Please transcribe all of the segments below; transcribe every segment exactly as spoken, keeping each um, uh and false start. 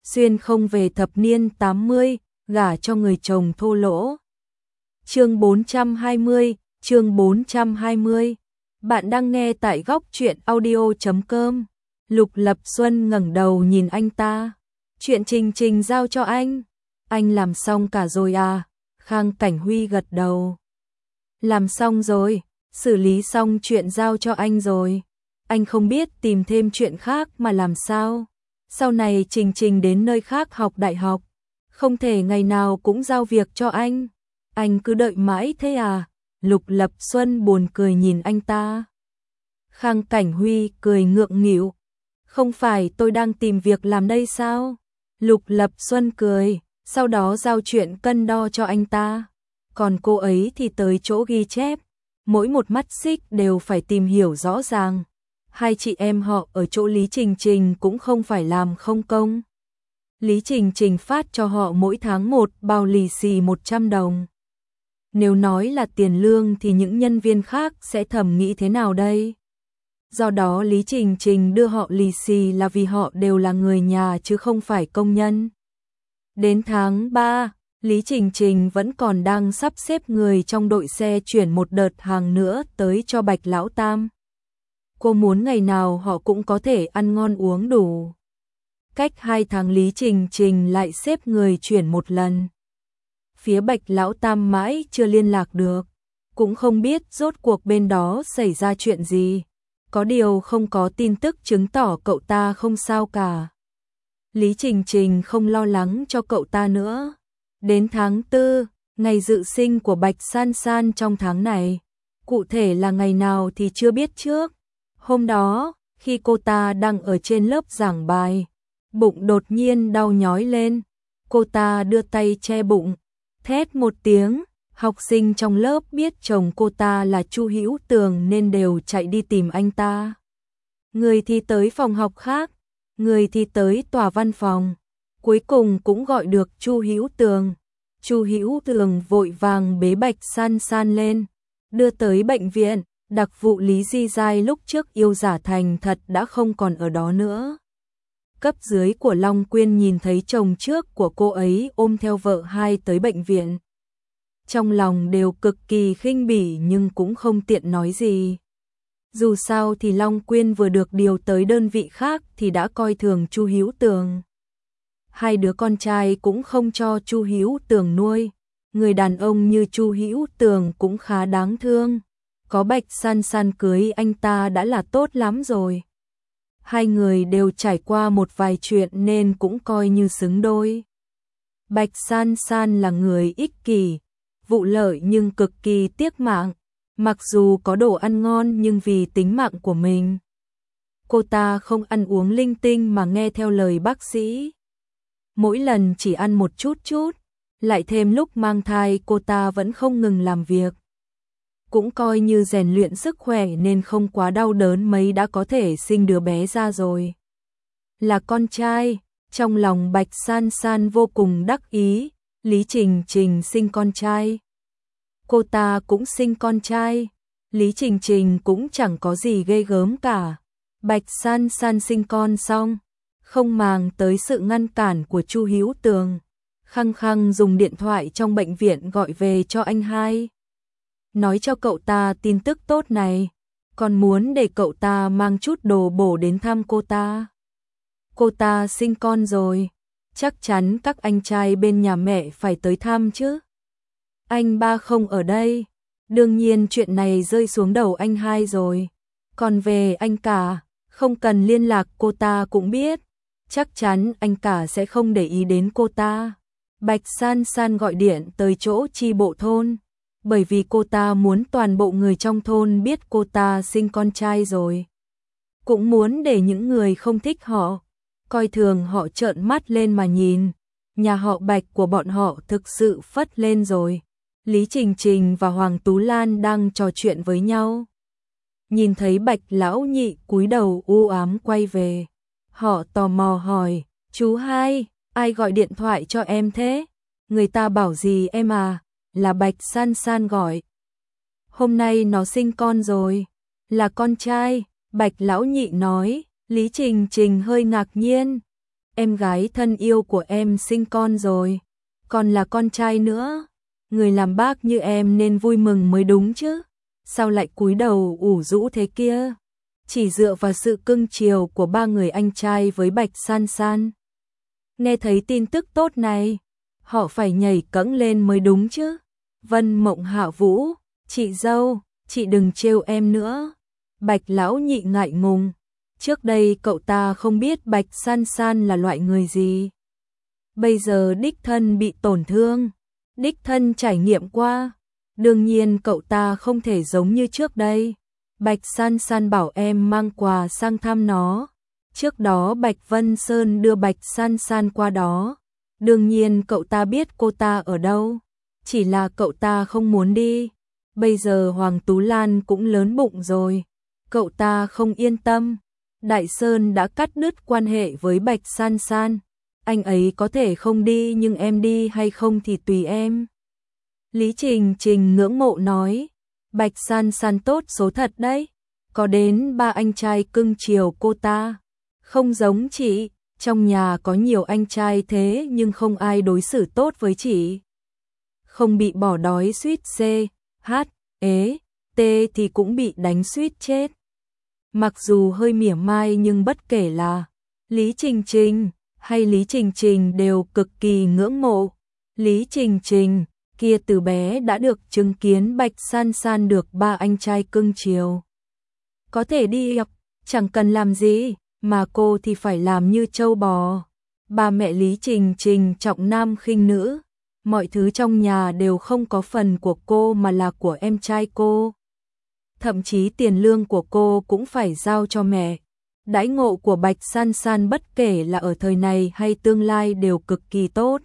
xuyên không về thập niên tám mươi, gả cho người chồng thô lỗ. Chương bốn trăm hai mươi, chương bốn trăm hai mươi. Bạn đang nghe tại góc truyện audio chấm com. Lục Lập Xuân ngẩng đầu nhìn anh ta. Chuyện Trình Trình giao cho anh. Anh làm xong cả rồi à? Khang Cảnh Huy gật đầu. Làm xong rồi, xử lý xong chuyện giao cho anh rồi. Anh không biết tìm thêm chuyện khác mà làm sao. Sau này Trình Trình đến nơi khác học đại học, không thể ngày nào cũng giao việc cho anh. Anh cứ đợi mãi thế à? Lục Lập Xuân buồn cười nhìn anh ta. Khang Cảnh Huy cười ngượng nghịu. Không phải tôi đang tìm việc làm đây sao? Lục Lập Xuân cười, sau đó giao chuyện cân đo cho anh ta. Còn cô ấy thì tới chỗ ghi chép, mỗi một mắt xích đều phải tìm hiểu rõ ràng. Hai chị em họ ở chỗ Lý Trình Trình cũng không phải làm không công. Lý Trình Trình phát cho họ mỗi tháng một bao lì xì một trăm đồng. Nếu nói là tiền lương thì những nhân viên khác sẽ thầm nghĩ thế nào đây? Do đó Lý Trình Trình đưa họ lì xì là vì họ đều là người nhà chứ không phải công nhân. Đến tháng ba, Lý Trình Trình vẫn còn đang sắp xếp người trong đội xe chuyển một đợt hàng nữa tới cho Bạch Lão Tam. Cô muốn ngày nào họ cũng có thể ăn ngon uống đủ. Cách hai tháng Lý Trình Trình lại xếp người chuyển một lần. Phía Bạch Lão Tam mãi chưa liên lạc được, cũng không biết rốt cuộc bên đó xảy ra chuyện gì. Có điều không có tin tức chứng tỏ cậu ta không sao cả. Lý Trình Trình không lo lắng cho cậu ta nữa. Đến tháng tư, ngày dự sinh của Bạch San San trong tháng này. Cụ thể là ngày nào thì chưa biết trước. Hôm đó, khi cô ta đang ở trên lớp giảng bài, bụng đột nhiên đau nhói lên. Cô ta đưa tay che bụng, thét một tiếng. Học sinh trong lớp biết chồng cô ta là Chu Hữu Tường nên đều chạy đi tìm anh ta. Người thì tới phòng học khác, người thì tới tòa văn phòng. Cuối cùng cũng gọi được Chu Hữu Tường. Chu Hữu Tường vội vàng bế Bạch San San lên, đưa tới bệnh viện. Đặc vụ Lý Di Giai lúc trước yêu giả thành thật đã không còn ở đó nữa. Cấp dưới của Long Quyên nhìn thấy chồng trước của cô ấy ôm theo vợ hai tới bệnh viện. Trong lòng đều cực kỳ khinh bỉ nhưng cũng không tiện nói gì. Dù sao thì Long Quyên vừa được điều tới đơn vị khác thì đã coi thường Chu Hữu Tường. Hai đứa con trai cũng không cho Chu Hữu Tường nuôi. Người đàn ông như Chu Hữu Tường cũng khá đáng thương. Có Bạch San San cưới anh ta đã là tốt lắm rồi. Hai người đều trải qua một vài chuyện nên cũng coi như xứng đôi. Bạch San San là người ích kỷ, vụ lợi nhưng cực kỳ tiếc mạng. Mặc dù có đồ ăn ngon nhưng vì tính mạng của mình, cô ta không ăn uống linh tinh mà nghe theo lời bác sĩ. Mỗi lần chỉ ăn một chút chút, lại thêm lúc mang thai cô ta vẫn không ngừng làm việc. Cũng coi như rèn luyện sức khỏe nên không quá đau đớn mấy đã có thể sinh đứa bé ra rồi. Là con trai, trong lòng Bạch San San vô cùng đắc ý. Lý Trình Trình sinh con trai, cô ta cũng sinh con trai. Lý Trình Trình cũng chẳng có gì ghê gớm cả. Bạch San San sinh con xong, không màng tới sự ngăn cản của Chu Hữu Tường, khăng khăng dùng điện thoại trong bệnh viện gọi về cho anh hai. Nói cho cậu ta tin tức tốt này, còn muốn để cậu ta mang chút đồ bổ đến thăm cô ta. Cô ta sinh con rồi, chắc chắn các anh trai bên nhà mẹ phải tới thăm chứ. Anh ba không ở đây, đương nhiên chuyện này rơi xuống đầu anh hai rồi. Còn về anh cả, không cần liên lạc cô ta cũng biết, chắc chắn anh cả sẽ không để ý đến cô ta. Bạch San San gọi điện tới chỗ chi bộ thôn, bởi vì cô ta muốn toàn bộ người trong thôn biết cô ta sinh con trai rồi. Cũng muốn để những người không thích họ, coi thường họ trợn mắt lên mà nhìn. Nhà họ Bạch của bọn họ thực sự phất lên rồi. Lý Trình Trình và Hoàng Tú Lan đang trò chuyện với nhau. Nhìn thấy Bạch lão nhị cúi đầu u ám quay về. Họ tò mò hỏi, chú hai, ai gọi điện thoại cho em thế? Người ta bảo gì em à? Là Bạch San San gọi. Hôm nay nó sinh con rồi. Là con trai, Bạch lão nhị nói. Lý Trình Trình hơi ngạc nhiên. em gái thân yêu của em sinh con rồi, còn là con trai nữa. Người làm bác như em nên vui mừng mới đúng chứ, sao lại cúi đầu ủ rũ thế kia? Chỉ dựa vào sự cưng chiều của ba người anh trai với Bạch San San. Nghe thấy tin tức tốt này, họ phải nhảy cẫng lên mới đúng chứ. Vân Mộng Hạ Vũ, chị dâu, chị đừng trêu em nữa. Bạch lão nhị ngại ngùng, trước đây cậu ta không biết Bạch San San là loại người gì. Bây giờ đích thân bị tổn thương, đích thân trải nghiệm qua, đương nhiên cậu ta không thể giống như trước đây. Bạch San San bảo em mang quà sang thăm nó. Trước đó Bạch Vân Sơn đưa Bạch San San qua đó. Đương nhiên cậu ta biết cô ta ở đâu, chỉ là cậu ta không muốn đi. Bây giờ Hoàng Tú Lan cũng lớn bụng rồi, cậu ta không yên tâm. Đại Sơn đã cắt đứt quan hệ với Bạch San San. Anh ấy có thể không đi nhưng em đi hay không thì tùy em. Lý Trình Trình ngưỡng mộ nói, Bạch San San tốt số thật đấy, có đến ba anh trai cưng chiều cô ta. Không giống chị, trong nhà có nhiều anh trai thế nhưng không ai đối xử tốt với chị. Không bị bỏ đói suýt C, H, ế, T thì cũng bị đánh suýt chết. Mặc dù hơi mỉa mai nhưng bất kể là Lý Trình Trình hay Lý Trình Trình đều cực kỳ ngưỡng mộ. Lý Trình Trình kia từ bé đã được chứng kiến Bạch San San được ba anh trai cưng chiều. Có thể đi học, chẳng cần làm gì, mà cô thì phải làm như trâu bò. Ba mẹ Lý Trình Trình trọng nam khinh nữ, mọi thứ trong nhà đều không có phần của cô mà là của em trai cô. Thậm chí tiền lương của cô cũng phải giao cho mẹ. Đãi ngộ của Bạch San San bất kể là ở thời này hay tương lai đều cực kỳ tốt.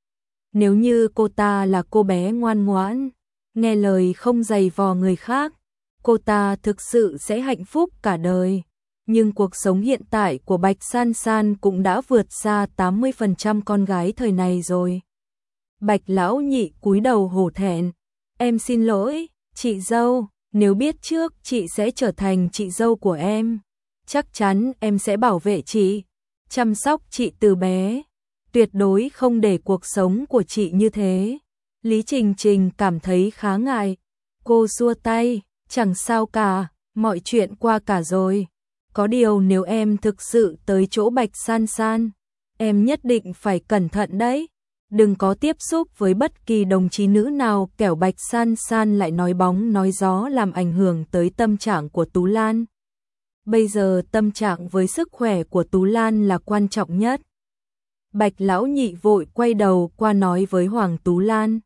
Nếu như cô ta là cô bé ngoan ngoãn, nghe lời không giày vò người khác, cô ta thực sự sẽ hạnh phúc cả đời. Nhưng cuộc sống hiện tại của Bạch San San cũng đã vượt xa tám mươi phần trăm con gái thời này rồi. Bạch lão nhị cúi đầu hổ thẹn, em xin lỗi, chị dâu, nếu biết trước chị sẽ trở thành chị dâu của em. Chắc chắn em sẽ bảo vệ chị, chăm sóc chị từ bé, tuyệt đối không để cuộc sống của chị như thế. Lý Trình Trình cảm thấy khá ngại, cô xua tay, chẳng sao cả, mọi chuyện qua cả rồi. Có điều nếu em thực sự tới chỗ Bạch San San, em nhất định phải cẩn thận đấy. Đừng có tiếp xúc với bất kỳ đồng chí nữ nào kẻo Bạch San San lại nói bóng nói gió làm ảnh hưởng tới tâm trạng của Tú Lan. Bây giờ tâm trạng với sức khỏe của Tú Lan là quan trọng nhất. Bạch lão nhị vội quay đầu qua nói với Hoàng Tú Lan.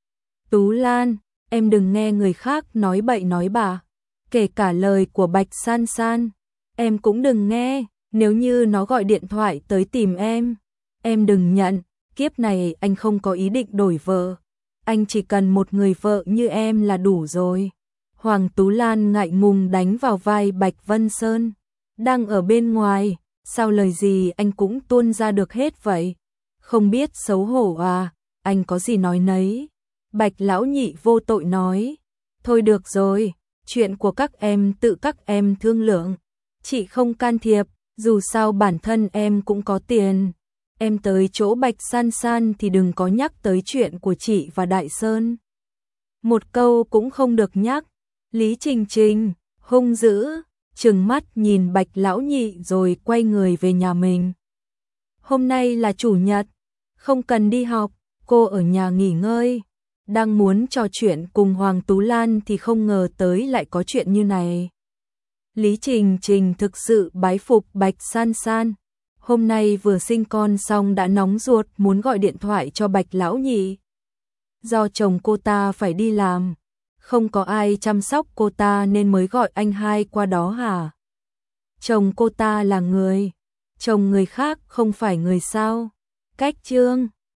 Tú Lan, em đừng nghe người khác nói bậy nói bạ, kể cả lời của Bạch San San. Em cũng đừng nghe, nếu như nó gọi điện thoại tới tìm em, em đừng nhận, kiếp này anh không có ý định đổi vợ, anh chỉ cần một người vợ như em là đủ rồi. Hoàng Tú Lan ngại ngùng đánh vào vai Bạch Vân Sơn, đang ở bên ngoài, sao lời gì anh cũng tuôn ra được hết vậy, không biết xấu hổ à, anh có gì nói nấy. Bạch lão nhị vô tội nói, thôi được rồi, chuyện của các em tự các em thương lượng. Chị không can thiệp, dù sao bản thân em cũng có tiền. Em tới chỗ Bạch San San thì đừng có nhắc tới chuyện của chị và Đại Sơn. Một câu cũng không được nhắc. Lý Trình Trình, hung dữ, trừng mắt nhìn Bạch lão nhị rồi quay người về nhà mình. Hôm nay là chủ nhật, không cần đi học, cô ở nhà nghỉ ngơi. Đang muốn trò chuyện cùng Hoàng Tú Lan thì không ngờ tới lại có chuyện như này. Lý Trình Trình thực sự bái phục Bạch San San. Hôm nay vừa sinh con xong đã nóng ruột muốn gọi điện thoại cho Bạch lão nhị. Do chồng cô ta phải đi làm, không có ai chăm sóc cô ta nên mới gọi anh hai qua đó hả? Chồng cô ta là người, chồng người khác không phải người sao? Cách chương